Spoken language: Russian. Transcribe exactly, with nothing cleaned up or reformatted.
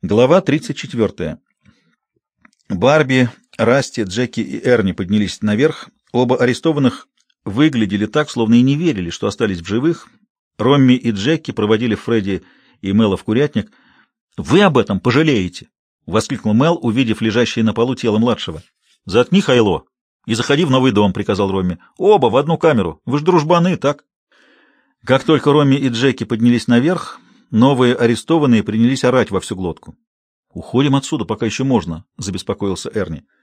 Глава тридцать четвёртая. Барби, Расти, Джеки и Эрни поднялись наверх. Оба арестованных выглядели так, словно и не верили, что остались в живых. Ромми и Джеки проводили Фредди и Мэла в курятник. «Вы об этом пожалеете!» — воскликнул Мэл, увидев лежащее на полу тело младшего. «Заткни Хайло и заходи в новый дом», — приказал Ромми. «Оба в одну камеру. Вы ж дружбаны, так?» Как только Ромми и Джеки поднялись наверх, новые арестованные принялись орать во всю глотку. «Уходим отсюда, пока еще можно», — забеспокоился Эрни.